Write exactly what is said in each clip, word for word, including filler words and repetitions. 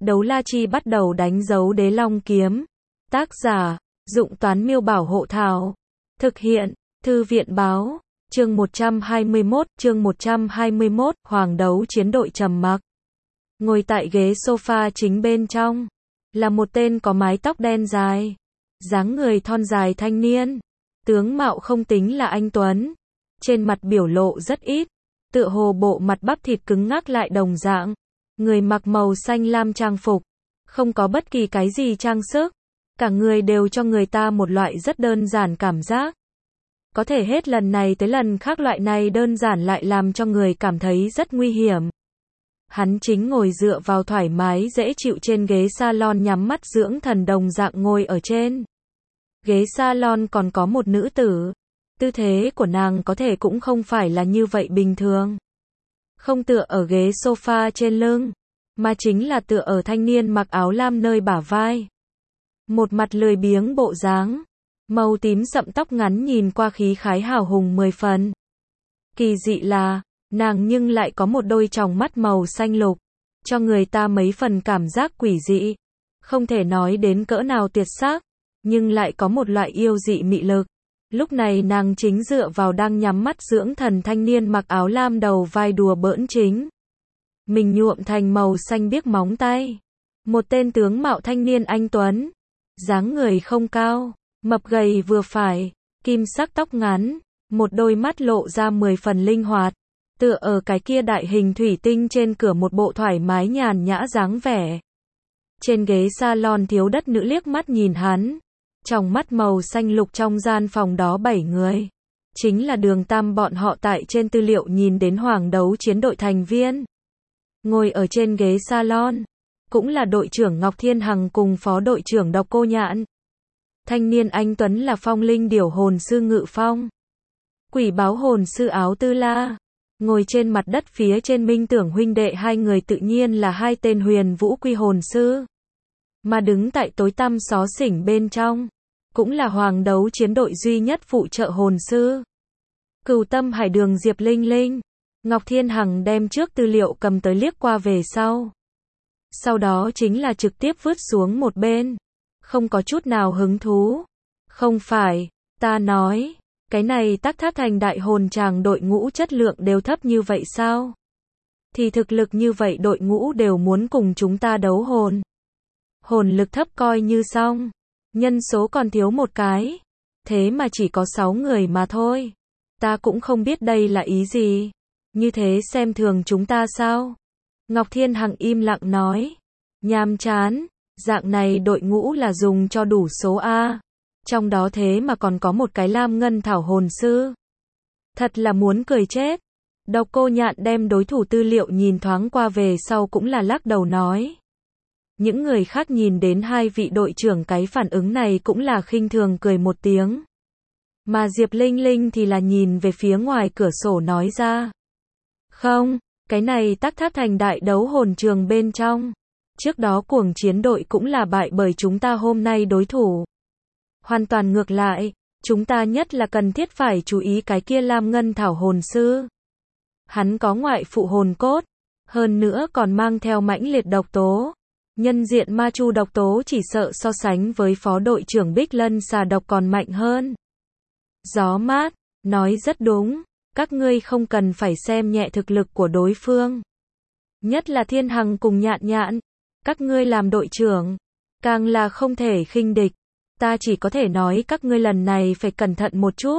Đấu la chi bắt đầu đánh dấu đế long kiếm. Tác giả, Dụng Toán Miêu Bảo Hộ Thảo. Thực hiện, Thư viện Báo. Chương một trăm hai mươi mốt, chương một trăm hai mươi mốt, Hoàng đấu chiến đội trầm mặc. Ngồi tại ghế sofa chính bên trong, là một tên có mái tóc đen dài, dáng người thon dài thanh niên. Tướng mạo không tính là anh tuấn, trên mặt biểu lộ rất ít, tựa hồ bộ mặt bắp thịt cứng ngắc lại đồng dạng. Người mặc màu xanh lam trang phục, không có bất kỳ cái gì trang sức, cả người đều cho người ta một loại rất đơn giản cảm giác. Có thể hết lần này tới lần khác loại này đơn giản lại làm cho người cảm thấy rất nguy hiểm. Hắn chính ngồi dựa vào thoải mái dễ chịu trên ghế salon nhắm mắt dưỡng thần đồng dạng ngồi ở trên ghế salon còn có một nữ tử. Tư thế của nàng có thể cũng không phải là như vậy bình thường. Không tựa ở ghế sofa trên lưng, mà chính là tựa ở thanh niên mặc áo lam nơi bả vai. Một mặt lười biếng bộ dáng, màu tím sậm tóc ngắn nhìn qua khí khái hào hùng mười phần. Kỳ dị là, nàng nhưng lại có một đôi tròng mắt màu xanh lục, cho người ta mấy phần cảm giác quỷ dị. Không thể nói đến cỡ nào tuyệt sắc, nhưng lại có một loại yêu dị mị lực. Lúc này nàng chính dựa vào đang nhắm mắt dưỡng thần thanh niên mặc áo lam đầu vai đùa bỡn chính. Mình nhuộm thành màu xanh biếc móng tay. Một tên tướng mạo thanh niên anh tuấn, dáng người không cao, mập gầy vừa phải, kim sắc tóc ngắn, một đôi mắt lộ ra mười phần linh hoạt, tựa ở cái kia đại hình thủy tinh trên cửa một bộ thoải mái nhàn nhã dáng vẻ. Trên ghế salon thiếu đất nữ liếc mắt nhìn hắn, trong mắt màu xanh lục trong gian phòng đó bảy người. Chính là Đường Tam bọn họ tại trên tư liệu nhìn đến Hoàng đấu chiến đội thành viên. Ngồi ở trên ghế salon, cũng là đội trưởng Ngọc Thiên Hằng cùng phó đội trưởng Độc Cô Nhạn. Thanh niên anh tuấn là Phong Linh Điểu hồn sư Ngự Phong. Quỷ báo hồn sư Áo Tư La. Ngồi trên mặt đất phía trên Minh Tưởng huynh đệ hai người tự nhiên là hai tên Huyền Vũ Quy hồn sư. Mà đứng tại tối tăm xó xỉnh bên trong, cũng là Hoàng đấu chiến đội duy nhất phụ trợ hồn sư. Cửu Tâm Hải Đường Diệp Linh Linh. Ngọc Thiên Hằng đem trước tư liệu cầm tới liếc qua về sau. Sau đó chính là trực tiếp vứt xuống một bên. Không có chút nào hứng thú. Không phải, ta nói, cái này Tắc Thác Thành đại hồn tràng đội ngũ chất lượng đều thấp như vậy sao? Thì thực lực như vậy đội ngũ đều muốn cùng chúng ta đấu hồn. Hồn lực thấp coi như xong. Nhân số còn thiếu một cái. Thế mà chỉ có sáu người mà thôi. Ta cũng không biết đây là ý gì. Như thế xem thường chúng ta sao? Ngọc Thiên Hằng im lặng nói. Nhàm chán, dạng này đội ngũ là dùng cho đủ số A. Trong đó thế mà còn có một cái Lam Ngân Thảo hồn sư. Thật là muốn cười chết. Độc Cô Nhạn đem đối thủ tư liệu nhìn thoáng qua về sau cũng là lắc đầu nói. Những người khác nhìn đến hai vị đội trưởng cái phản ứng này cũng là khinh thường cười một tiếng. Mà Diệp Linh Linh thì là nhìn về phía ngoài cửa sổ nói ra. Không, cái này Tắc Thác Thành đại đấu hồn trường bên trong. Trước đó cuồng chiến đội cũng là bại bởi chúng ta hôm nay đối thủ. Hoàn toàn ngược lại, chúng ta nhất là cần thiết phải chú ý cái kia Lam Ngân Thảo hồn sư. Hắn có ngoại phụ hồn cốt, hơn nữa còn mang theo mãnh liệt độc tố. Nhân diện ma chu độc tố chỉ sợ so sánh với phó đội trưởng Bích Lân xà độc còn mạnh hơn. Gió mát, nói rất đúng, các ngươi không cần phải xem nhẹ thực lực của đối phương. Nhất là Thiên Hằng cùng Nhạn Nhạn, các ngươi làm đội trưởng, càng là không thể khinh địch. Ta chỉ có thể nói các ngươi lần này phải cẩn thận một chút.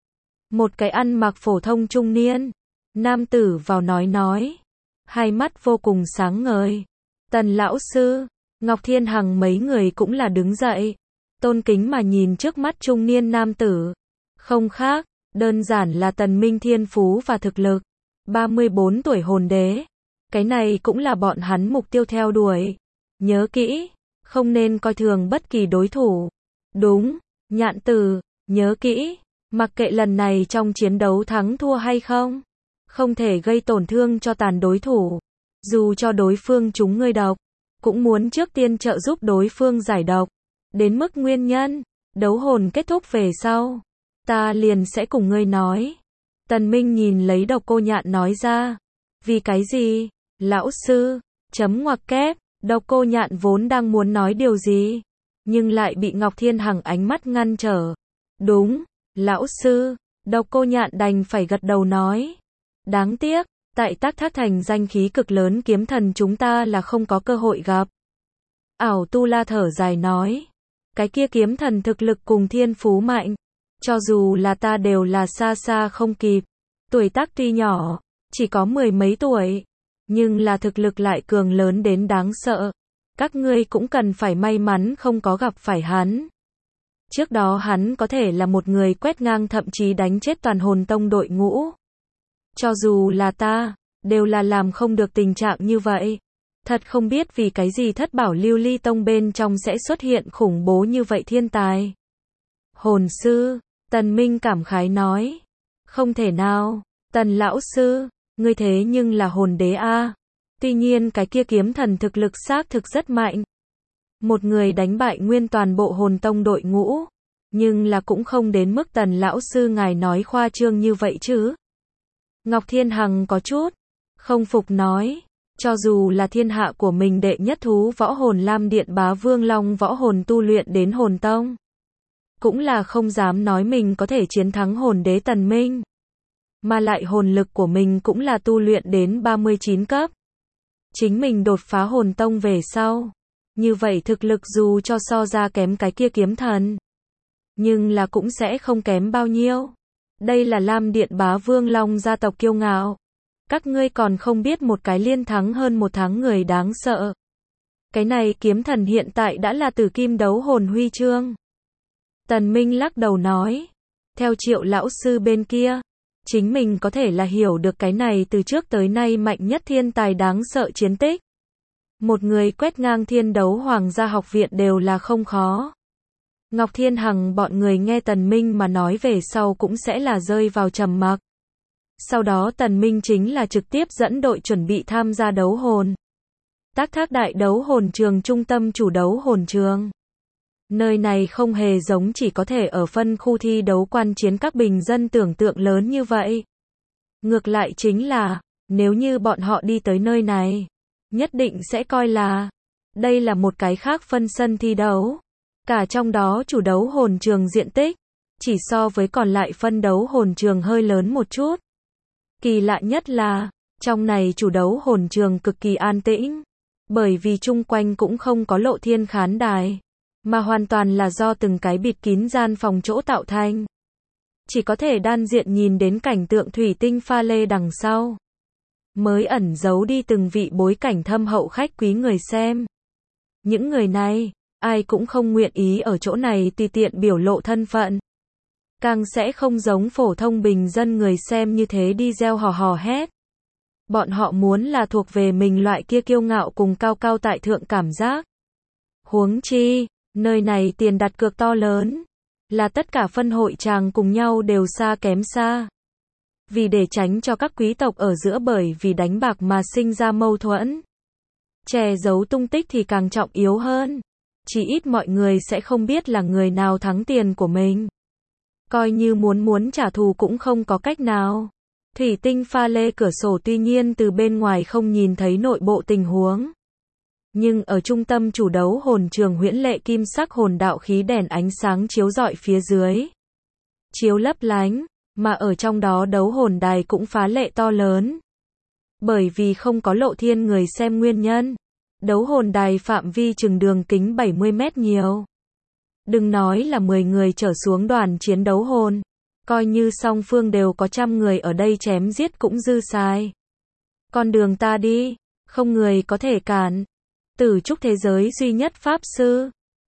Một cái ăn mặc phổ thông trung niên, nam tử vào nói nói, hai mắt vô cùng sáng ngời. Tần lão sư, Ngọc Thiên Hằng mấy người cũng là đứng dậy, tôn kính mà nhìn trước mắt trung niên nam tử. Không khác, đơn giản là Tần Minh thiên phú và thực lực. ba mươi bốn tuổi hồn đế. Cái này cũng là bọn hắn mục tiêu theo đuổi. Nhớ kỹ, không nên coi thường bất kỳ đối thủ. Đúng, Nhạn tử, nhớ kỹ, mặc kệ lần này trong chiến đấu thắng thua hay không, không thể gây tổn thương cho tàn đối thủ. Dù cho đối phương trúng ngươi độc, cũng muốn trước tiên trợ giúp đối phương giải độc. Đến mức nguyên nhân, đấu hồn kết thúc về sau, ta liền sẽ cùng ngươi nói. Tần Minh nhìn lấy Độc Cô Nhạn nói ra. Vì cái gì? Lão sư, chấm ngoặc kép, Độc Cô Nhạn vốn đang muốn nói điều gì, nhưng lại bị Ngọc Thiên Hằng ánh mắt ngăn trở. Đúng, lão sư, Độc Cô Nhạn đành phải gật đầu nói. Đáng tiếc, tại Tác Thác Thành danh khí cực lớn kiếm thần chúng ta là không có cơ hội gặp. Ảo Tu La thở dài nói. Cái kia kiếm thần thực lực cùng thiên phú mạnh. Cho dù là ta đều là xa xa không kịp. Tuổi tác tuy nhỏ, chỉ có mười mấy tuổi. Nhưng là thực lực lại cường lớn đến đáng sợ. Các ngươi cũng cần phải may mắn không có gặp phải hắn. Trước đó hắn có thể là một người quét ngang thậm chí đánh chết toàn hồn tông đội ngũ. Cho dù là ta, đều là làm không được tình trạng như vậy. Thật không biết vì cái gì Thất Bảo Lưu Ly Tông bên trong sẽ xuất hiện khủng bố như vậy thiên tài. Hồn sư, Tần Minh cảm khái nói. Không thể nào, Tần lão sư, ngươi thế nhưng là hồn đế a. Tuy nhiên cái kia kiếm thần thực lực xác thực rất mạnh. Một người đánh bại nguyên toàn bộ hồn tông đội ngũ. Nhưng là cũng không đến mức Tần lão sư ngài nói khoa trương như vậy chứ. Ngọc Thiên Hằng có chút không phục nói. Cho dù là thiên hạ của mình đệ nhất thú võ hồn Lam Điện Bá Vương Long võ hồn tu luyện đến hồn tông. Cũng là không dám nói mình có thể chiến thắng hồn đế Tần Minh. Mà lại hồn lực của mình cũng là tu luyện đến ba mươi chín cấp. Chính mình đột phá hồn tông về sau. Như vậy thực lực dù cho so ra kém cái kia kiếm thần. Nhưng là cũng sẽ không kém bao nhiêu. Đây là Lam Điện Bá Vương Long gia tộc kiêu ngạo. Các ngươi còn không biết một cái liên thắng hơn một tháng người đáng sợ. Cái này kiếm thần hiện tại đã là tử kim đấu hồn huy chương. Tần Minh lắc đầu nói. Theo Triệu lão sư bên kia, chính mình có thể là hiểu được cái này từ trước tới nay mạnh nhất thiên tài đáng sợ chiến tích. Một người quét ngang thiên đấu hoàng gia học viện đều là không khó. Ngọc Thiên Hằng bọn người nghe Tần Minh mà nói về sau cũng sẽ là rơi vào trầm mặc. Sau đó Tần Minh chính là trực tiếp dẫn đội chuẩn bị tham gia đấu hồn. Tác Thác đại đấu hồn trường trung tâm chủ đấu hồn trường. Nơi này không hề giống chỉ có thể ở phân khu thi đấu quan chiến các bình dân tưởng tượng lớn như vậy. Ngược lại chính là, nếu như bọn họ đi tới nơi này, nhất định sẽ coi là, đây là một cái khác phân sân thi đấu. Cả trong đó chủ đấu hồn trường diện tích, chỉ so với còn lại phân đấu hồn trường hơi lớn một chút. Kỳ lạ nhất là, trong này chủ đấu hồn trường cực kỳ an tĩnh, bởi vì chung quanh cũng không có lộ thiên khán đài, mà hoàn toàn là do từng cái bịt kín gian phòng chỗ tạo thành. Chỉ có thể đan diện nhìn đến cảnh tượng thủy tinh pha lê đằng sau, mới ẩn giấu đi từng vị bối cảnh thâm hậu khách quý người xem. Những người này, ai cũng không nguyện ý ở chỗ này tùy tiện biểu lộ thân phận. Càng sẽ không giống phổ thông bình dân người xem như thế đi reo hò hò hét. Bọn họ muốn là thuộc về mình loại kia kiêu ngạo cùng cao cao tại thượng cảm giác. Huống chi, nơi này tiền đặt cược to lớn, là tất cả phân hội tràng cùng nhau đều xa kém xa. Vì để tránh cho các quý tộc ở giữa bởi vì đánh bạc mà sinh ra mâu thuẫn, che giấu tung tích thì càng trọng yếu hơn. Chỉ ít mọi người sẽ không biết là người nào thắng tiền của mình. Coi như muốn muốn trả thù cũng không có cách nào. Thủy tinh pha lê cửa sổ tuy nhiên từ bên ngoài không nhìn thấy nội bộ tình huống. Nhưng ở trung tâm chủ đấu hồn trường huyễn lệ kim sắc hồn đạo khí đèn ánh sáng chiếu rọi phía dưới. Chiếu lấp lánh, mà ở trong đó đấu hồn đài cũng phá lệ to lớn. Bởi vì không có lộ thiên người xem nguyên nhân. Đấu hồn đài phạm vi chừng đường kính bảy mươi mét nhiều. Đừng nói là mười người trở xuống đoàn chiến đấu hồn. Coi như song phương đều có trăm người ở đây chém giết cũng dư xài. Con đường ta đi, không người có thể cản. Tử trúc thế giới duy nhất pháp sư,